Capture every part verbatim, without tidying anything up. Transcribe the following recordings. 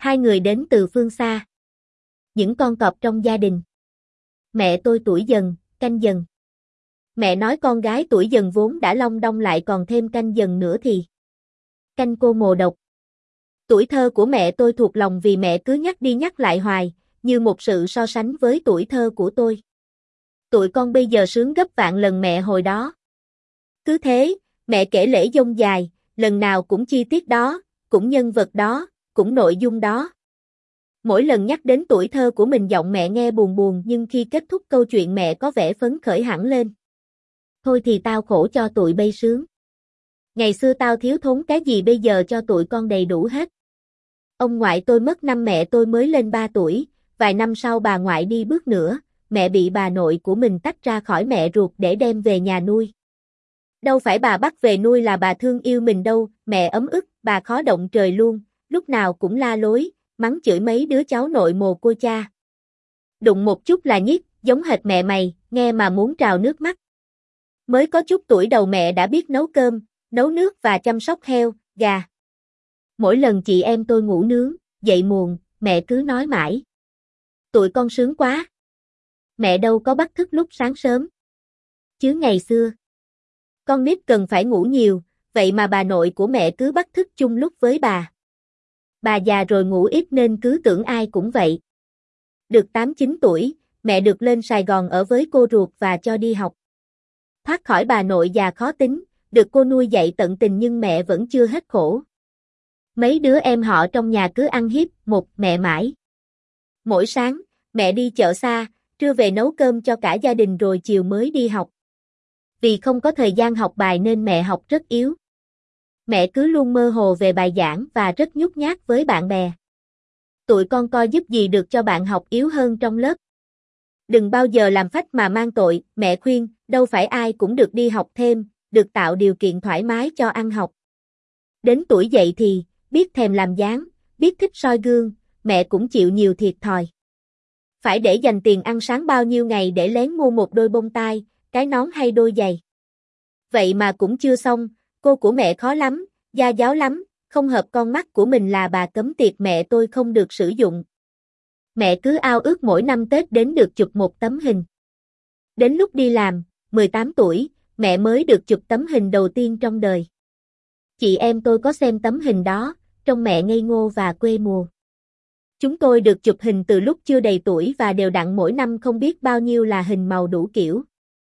Hai người đến từ phương xa. Những con cọp trong gia đình. Mẹ tôi tuổi dần, canh dần. Mẹ nói con gái tuổi dần vốn đã long đong lại còn thêm canh dần nữa thì. Canh cô mồ độc. Tuổi thơ của mẹ tôi thuộc lòng vì mẹ cứ nhắc đi nhắc lại hoài, như một sự so sánh với tuổi thơ của tôi. Tụi con bây giờ sướng gấp vạn lần mẹ hồi đó. Cứ thế, mẹ kể lễ dông dài, lần nào cũng chi tiết đó, cũng nhân vật đó, cũng nội dung đó. Mỗi lần nhắc đến tuổi thơ của mình giọng mẹ nghe buồn buồn nhưng khi kết thúc câu chuyện mẹ có vẻ phấn khởi hẳn lên. Thôi thì tao khổ cho tụi bây sướng. Ngày xưa tao thiếu thốn cái gì bây giờ cho tụi con đầy đủ hết. Ông ngoại tôi mất năm mẹ tôi mới lên ba tuổi, vài năm sau bà ngoại đi bước nữa, mẹ bị bà nội của mình tách ra khỏi mẹ ruột để đem về nhà nuôi. Đâu phải bà bắt về nuôi là bà thương yêu mình đâu, mẹ ấm ức, bà khó động trời luôn, lúc nào cũng la lối, mắng chửi mấy đứa cháu nội mồ côi cha. Đụng một chút là nhức, giống hệt mẹ mày, nghe mà muốn trào nước mắt. Mới có chút tuổi đầu mẹ đã biết nấu cơm, nấu nước và chăm sóc heo, gà. Mỗi lần chị em tôi ngủ nướng, dậy muộn, mẹ cứ nói mãi. Tụi con sướng quá. Mẹ đâu có bắt thức lúc sáng sớm. Chứ ngày xưa, con nít cần phải ngủ nhiều, vậy mà bà nội của mẹ cứ bắt thức chung lúc với bà. Bà già rồi ngủ ít nên cứ tưởng ai cũng vậy. Được tám chín tuổi, mẹ được lên Sài Gòn ở với cô ruột và cho đi học. Thoát khỏi bà nội già khó tính, được cô nuôi dạy tận tình nhưng mẹ vẫn chưa hết khổ. Mấy đứa em họ trong nhà cứ ăn hiếp một mẹ mãi. Mỗi sáng, mẹ đi chợ xa, trưa về nấu cơm cho cả gia đình rồi chiều mới đi học. Vì không có thời gian học bài nên mẹ học rất yếu. Mẹ cứ luôn mơ hồ về bài giảng và rất nhút nhát với bạn bè. Tụi con coi giúp gì được cho bạn học yếu hơn trong lớp. Đừng bao giờ làm phách mà mang tội, mẹ khuyên, đâu phải ai cũng được đi học thêm, được tạo điều kiện thoải mái cho ăn học. Đến tuổi dậy thì, biết thèm làm dáng, biết thích soi gương, mẹ cũng chịu nhiều thiệt thòi. Phải để dành tiền ăn sáng bao nhiêu ngày để lén mua một đôi bông tai, cái nón hay đôi giày. Vậy mà cũng chưa xong, cô của mẹ khó lắm, gia giáo lắm, không hợp con mắt của mình là bà cấm tiệc mẹ tôi không được sử dụng. Mẹ cứ ao ước mỗi năm Tết đến được chụp một tấm hình. Đến lúc đi làm, mười tám tuổi, mẹ mới được chụp tấm hình đầu tiên trong đời. Chị em tôi có xem tấm hình đó, trông mẹ ngây ngô và quê mùa. Chúng tôi được chụp hình từ lúc chưa đầy tuổi và đều đặn mỗi năm không biết bao nhiêu là hình màu đủ kiểu.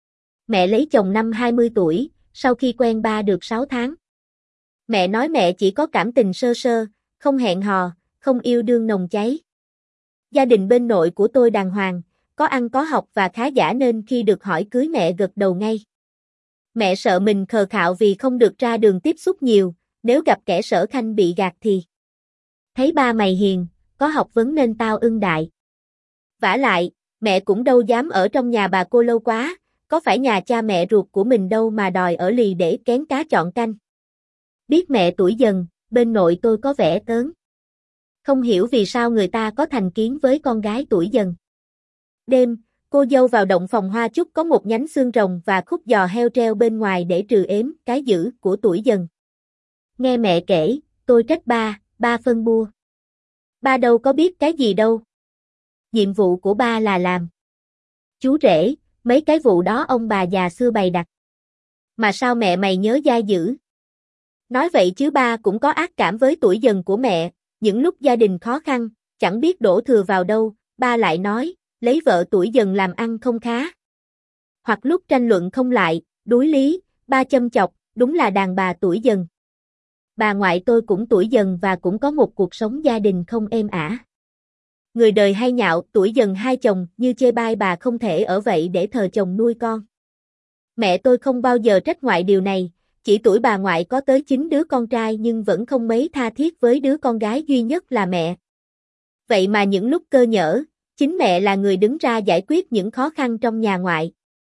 Mẹ lấy chồng năm hai mươi tuổi, sau khi quen ba được sáu tháng. Mẹ nói mẹ chỉ có cảm tình sơ sơ, không hẹn hò, không yêu đương nồng cháy. Gia đình bên nội của tôi đàng hoàng, có ăn có học và khá giả nên khi được hỏi cưới mẹ gật đầu ngay. Mẹ sợ mình khờ khạo vì không được ra đường tiếp xúc nhiều, nếu gặp kẻ sở khanh bị gạt thì. Thấy ba mày hiền, có học vấn nên tao ưng đại. Vả lại, mẹ cũng đâu dám ở trong nhà bà cô lâu quá, có phải nhà cha mẹ ruột của mình đâu mà đòi ở lì để kén cá chọn canh. Biết mẹ tuổi dần, bên nội tôi có vẻ tớn. Không hiểu vì sao người ta có thành kiến với con gái tuổi dần. Đêm, cô dâu vào động phòng hoa chúc có một nhánh xương rồng và khúc giò heo treo bên ngoài để trừ ếm cái dữ của tuổi dần. Nghe mẹ kể, tôi trách ba, ba phân bua. Ba đâu có biết cái gì đâu. Nhiệm vụ của ba là làm. Chú rể, mấy cái vụ đó ông bà già xưa bày đặt. Mà sao mẹ mày nhớ dai dữ? Nói vậy chứ ba cũng có ác cảm với tuổi dần của mẹ, những lúc gia đình khó khăn, chẳng biết đổ thừa vào đâu, ba lại nói, lấy vợ tuổi dần làm ăn không khá. Hoặc lúc tranh luận không lại, đối lý, ba châm chọc, đúng là đàn bà tuổi dần. Bà ngoại tôi cũng tuổi dần và cũng có một cuộc sống gia đình không êm ả. Người đời hay nhạo tuổi dần hai chồng như chê bai bà không thể ở vậy để thờ chồng nuôi con. Mẹ tôi không bao giờ trách ngoại điều này, chỉ tuổi bà ngoại có tới chín đứa con trai nhưng vẫn không mấy tha thiết với đứa con gái duy nhất là mẹ. Vậy mà những lúc cơ nhỡ, chính mẹ là người đứng ra giải quyết những khó khăn trong nhà ngoại.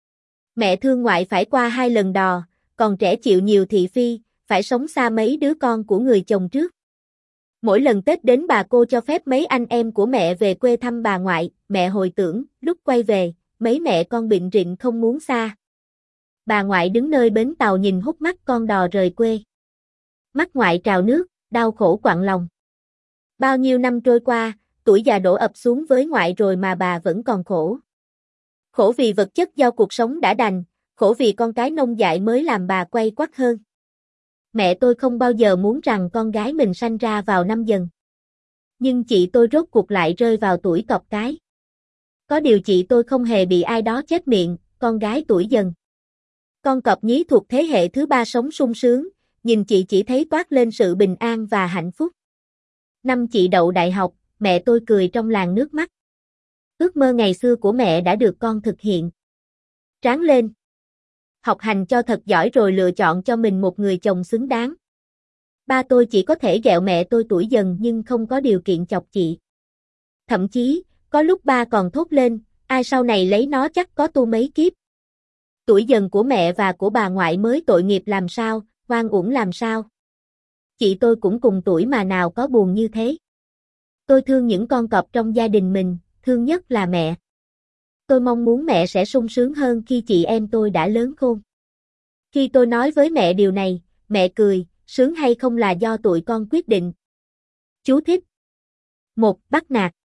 Mẹ thương ngoại phải qua hai lần đò, còn trẻ chịu nhiều thị phi, phải sống xa mấy đứa con của người chồng trước. Mỗi lần Tết đến bà cô cho phép mấy anh em của mẹ về quê thăm bà ngoại, mẹ hồi tưởng, lúc quay về, mấy mẹ con bệnh rịnh không muốn xa. Bà ngoại đứng nơi bến tàu nhìn hút mắt con đò rời quê. Mắt ngoại trào nước, đau khổ quặn lòng. Bao nhiêu năm trôi qua, tuổi già đổ ập xuống với ngoại rồi mà bà vẫn còn khổ. Khổ vì vật chất do cuộc sống đã đành, khổ vì con cái nông dại mới làm bà quay quắt hơn. Mẹ tôi không bao giờ muốn rằng con gái mình sanh ra vào năm Dần. Nhưng chị tôi rốt cuộc lại rơi vào tuổi Cọp cái. Có điều chị tôi không hề bị ai đó chép miệng, con gái tuổi Dần. Con Cọp Nhí thuộc thế hệ thứ ba sống sung sướng, nhìn chị chỉ thấy toát lên sự bình an và hạnh phúc. Năm chị đậu đại học, mẹ tôi cười trong làn nước mắt. Ước mơ ngày xưa của mẹ đã được con thực hiện. Ráng lên. Học hành cho thật giỏi rồi lựa chọn cho mình một người chồng xứng đáng. Ba tôi chỉ có thể ghẹo mẹ tôi tuổi Dần nhưng không có điều kiện chọc chị. Thậm chí, có lúc ba còn thốt lên, ai sau này lấy nó chắc có tu mấy kiếp. Tuổi Dần của mẹ và của bà ngoại mới tội nghiệp làm sao, oan uổng làm sao. Chị tôi cũng cùng tuổi mà nào có buồn như thế. Tôi thương những con cọp trong gia đình mình, thương nhất là mẹ. Tôi mong muốn mẹ sẽ sung sướng hơn khi chị em tôi đã lớn khôn. Khi tôi nói với mẹ điều này, mẹ cười, sướng hay không là do tụi con quyết định. Chú thích. một. Bắt nạt.